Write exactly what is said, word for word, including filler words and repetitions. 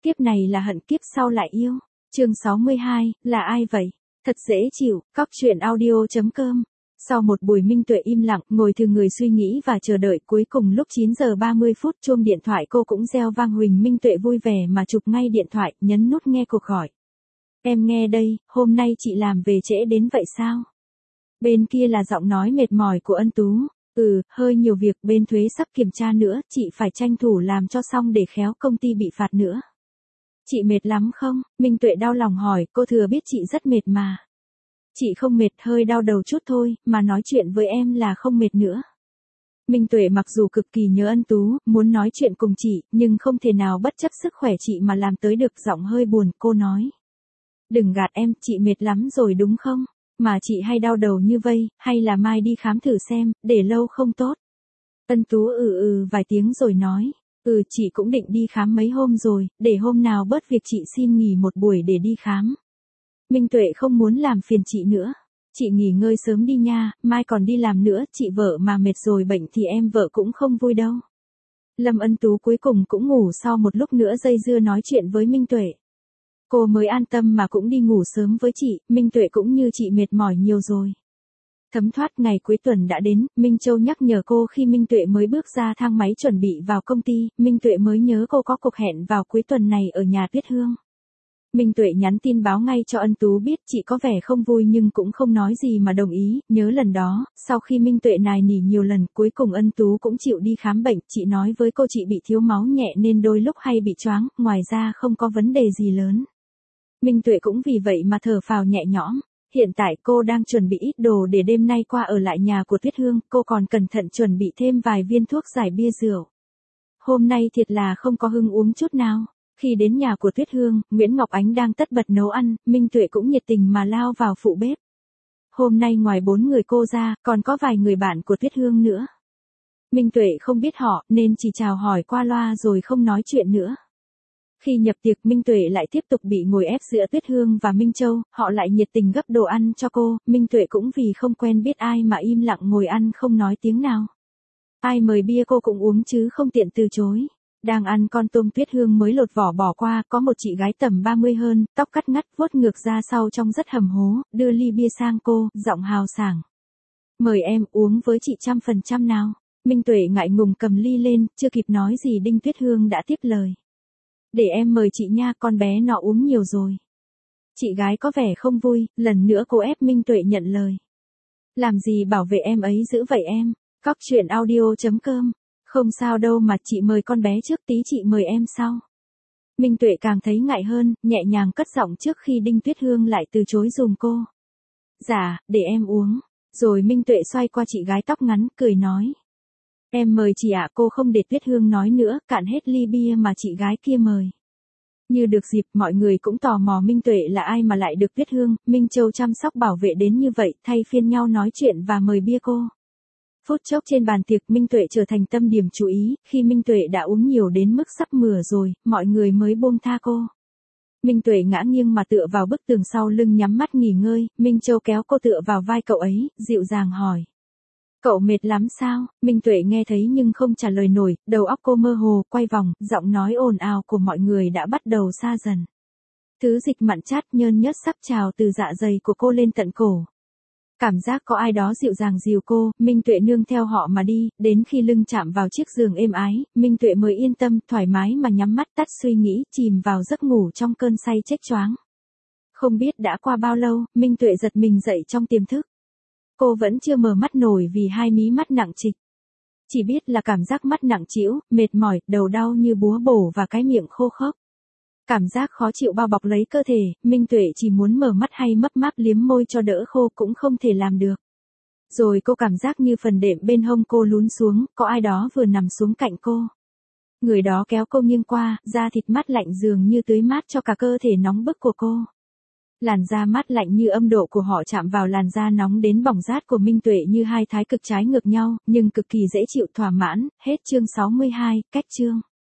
Kiếp này là hận, kiếp sau lại yêu. Chương sáu mươi hai, là ai vậy? Thật dễ chịu, cóc truyện audio chấm com. Sau một buổi Minh Tuệ im lặng, ngồi thư người suy nghĩ và chờ đợi, cuối cùng lúc chín giờ ba mươi phút chuông điện thoại cô cũng reo vang. Huỳnh Minh Tuệ vui vẻ mà chụp ngay điện thoại, nhấn nút nghe cuộc gọi. Em nghe đây, hôm nay chị làm về trễ đến vậy sao? Bên kia là giọng nói mệt mỏi của Ân Tú. Ừ, hơi nhiều việc, bên thuế sắp kiểm tra nữa, chị phải tranh thủ làm cho xong để khéo công ty bị phạt nữa. Chị mệt lắm không? Minh Tuệ đau lòng hỏi, cô thừa biết chị rất mệt mà. Chị không mệt, hơi đau đầu chút thôi, mà nói chuyện với em là không mệt nữa. Minh Tuệ mặc dù cực kỳ nhớ Ân Tú, muốn nói chuyện cùng chị, nhưng không thể nào bất chấp sức khỏe chị mà làm tới được. Giọng hơi buồn, cô nói. Đừng gạt em, chị mệt lắm rồi đúng không? Mà chị hay đau đầu như vây, hay là mai đi khám thử xem, để lâu không tốt. Ân Tú ừ ừ vài tiếng rồi nói. Ừ, chị cũng định đi khám mấy hôm rồi, để hôm nào bớt việc chị xin nghỉ một buổi để đi khám. Minh Tuệ không muốn làm phiền chị nữa. Chị nghỉ ngơi sớm đi nha, mai còn đi làm nữa, chị vợ mà mệt rồi bệnh thì em vợ cũng không vui đâu. Lâm Ân Tú cuối cùng cũng ngủ sau một lúc nữa dây dưa nói chuyện với Minh Tuệ. Cô mới an tâm mà cũng đi ngủ sớm với chị, Minh Tuệ cũng như chị mệt mỏi nhiều rồi. Thấm thoát ngày cuối tuần đã đến, Minh Châu nhắc nhở cô khi Minh Tuệ mới bước ra thang máy chuẩn bị vào công ty, Minh Tuệ mới nhớ cô có cuộc hẹn vào cuối tuần này ở nhà Tuyết Hương. Minh Tuệ nhắn tin báo ngay cho Ân Tú biết, chị có vẻ không vui nhưng cũng không nói gì mà đồng ý. Nhớ lần đó, sau khi Minh Tuệ nài nỉ nhiều lần, cuối cùng Ân Tú cũng chịu đi khám bệnh. Chị nói với cô chị bị thiếu máu nhẹ nên đôi lúc hay bị choáng, ngoài ra không có vấn đề gì lớn. Minh Tuệ cũng vì vậy mà thở phào nhẹ nhõm. Hiện tại cô đang chuẩn bị ít đồ để đêm nay qua ở lại nhà của Tuyết Hương, cô còn cẩn thận chuẩn bị thêm vài viên thuốc giải bia rượu. Hôm nay thiệt là không có hứng uống chút nào. Khi đến nhà của Tuyết Hương, Nguyễn Ngọc Ánh đang tất bật nấu ăn, Minh Tuệ cũng nhiệt tình mà lao vào phụ bếp. Hôm nay ngoài bốn người cô ra, còn có vài người bạn của Tuyết Hương nữa. Minh Tuệ không biết họ, nên chỉ chào hỏi qua loa rồi không nói chuyện nữa. Khi nhập tiệc, Minh Tuệ lại tiếp tục bị ngồi ép giữa Tuyết Hương và Minh Châu, họ lại nhiệt tình gấp đồ ăn cho cô, Minh Tuệ cũng vì không quen biết ai mà im lặng ngồi ăn không nói tiếng nào. Ai mời bia cô cũng uống chứ không tiện từ chối. Đang ăn con tôm Tuyết Hương mới lột vỏ bỏ qua, có một chị gái tầm ba mươi hơn, tóc cắt ngắt vuốt ngược ra sau trông rất hầm hố, đưa ly bia sang cô, giọng hào sảng. Mời em uống với chị trăm phần trăm nào. Minh Tuệ ngại ngùng cầm ly lên, chưa kịp nói gì Đinh Tuyết Hương đã tiếp lời. Để em mời chị nha, con bé nọ uống nhiều rồi. Chị gái có vẻ không vui, lần nữa cô ép Minh Tuệ nhận lời. Làm gì bảo vệ em ấy dữ vậy em? Cóc truyện audio chấm com. Không sao đâu mà, chị mời con bé trước, tí chị mời em sau. Minh Tuệ càng thấy ngại hơn, nhẹ nhàng cất giọng trước khi Đinh Tuyết Hương lại từ chối dùm cô. Dạ, để em uống. Rồi Minh Tuệ xoay qua chị gái tóc ngắn, cười nói. Em mời chị ạ. Cô không để Tuyết Hương nói nữa, cạn hết ly bia mà chị gái kia mời. Như được dịp, mọi người cũng tò mò Minh Tuệ là ai mà lại được Tuyết Hương, Minh Châu chăm sóc bảo vệ đến như vậy, thay phiên nhau nói chuyện và mời bia cô. Phút chốc trên bàn tiệc, Minh Tuệ trở thành tâm điểm chú ý, khi Minh Tuệ đã uống nhiều đến mức sắp mửa rồi, mọi người mới buông tha cô. Minh Tuệ ngã nghiêng mà tựa vào bức tường sau lưng nhắm mắt nghỉ ngơi, Minh Châu kéo cô tựa vào vai cậu ấy, dịu dàng hỏi. Cậu mệt lắm sao? Minh Tuệ nghe thấy nhưng không trả lời nổi, đầu óc cô mơ hồ, quay vòng, giọng nói ồn ào của mọi người đã bắt đầu xa dần. Thứ dịch mặn chát nhơn nhớt sắp trào từ dạ dày của cô lên tận cổ. Cảm giác có ai đó dịu dàng dìu cô, Minh Tuệ nương theo họ mà đi, đến khi lưng chạm vào chiếc giường êm ái, Minh Tuệ mới yên tâm, thoải mái mà nhắm mắt tắt suy nghĩ, chìm vào giấc ngủ trong cơn say chếch choáng. Không biết đã qua bao lâu, Minh Tuệ giật mình dậy trong tiềm thức. Cô vẫn chưa mở mắt nổi vì hai mí mắt nặng trịch. Chỉ biết là cảm giác mắt nặng trĩu, mệt mỏi, đầu đau như búa bổ và cái miệng khô khốc. Cảm giác khó chịu bao bọc lấy cơ thể, Minh Tuệ chỉ muốn mở mắt hay mấp máp liếm môi cho đỡ khô cũng không thể làm được. Rồi cô cảm giác như phần đệm bên hông cô lún xuống, có ai đó vừa nằm xuống cạnh cô. Người đó kéo cô nghiêng qua, da thịt mát lạnh dường như tưới mát cho cả cơ thể nóng bức của cô. Làn da mát lạnh như âm độ của họ chạm vào làn da nóng đến bỏng rát của Minh Tuệ như hai thái cực trái ngược nhau, nhưng cực kỳ dễ chịu thỏa mãn. Hết chương sáu mươi hai, cách chương.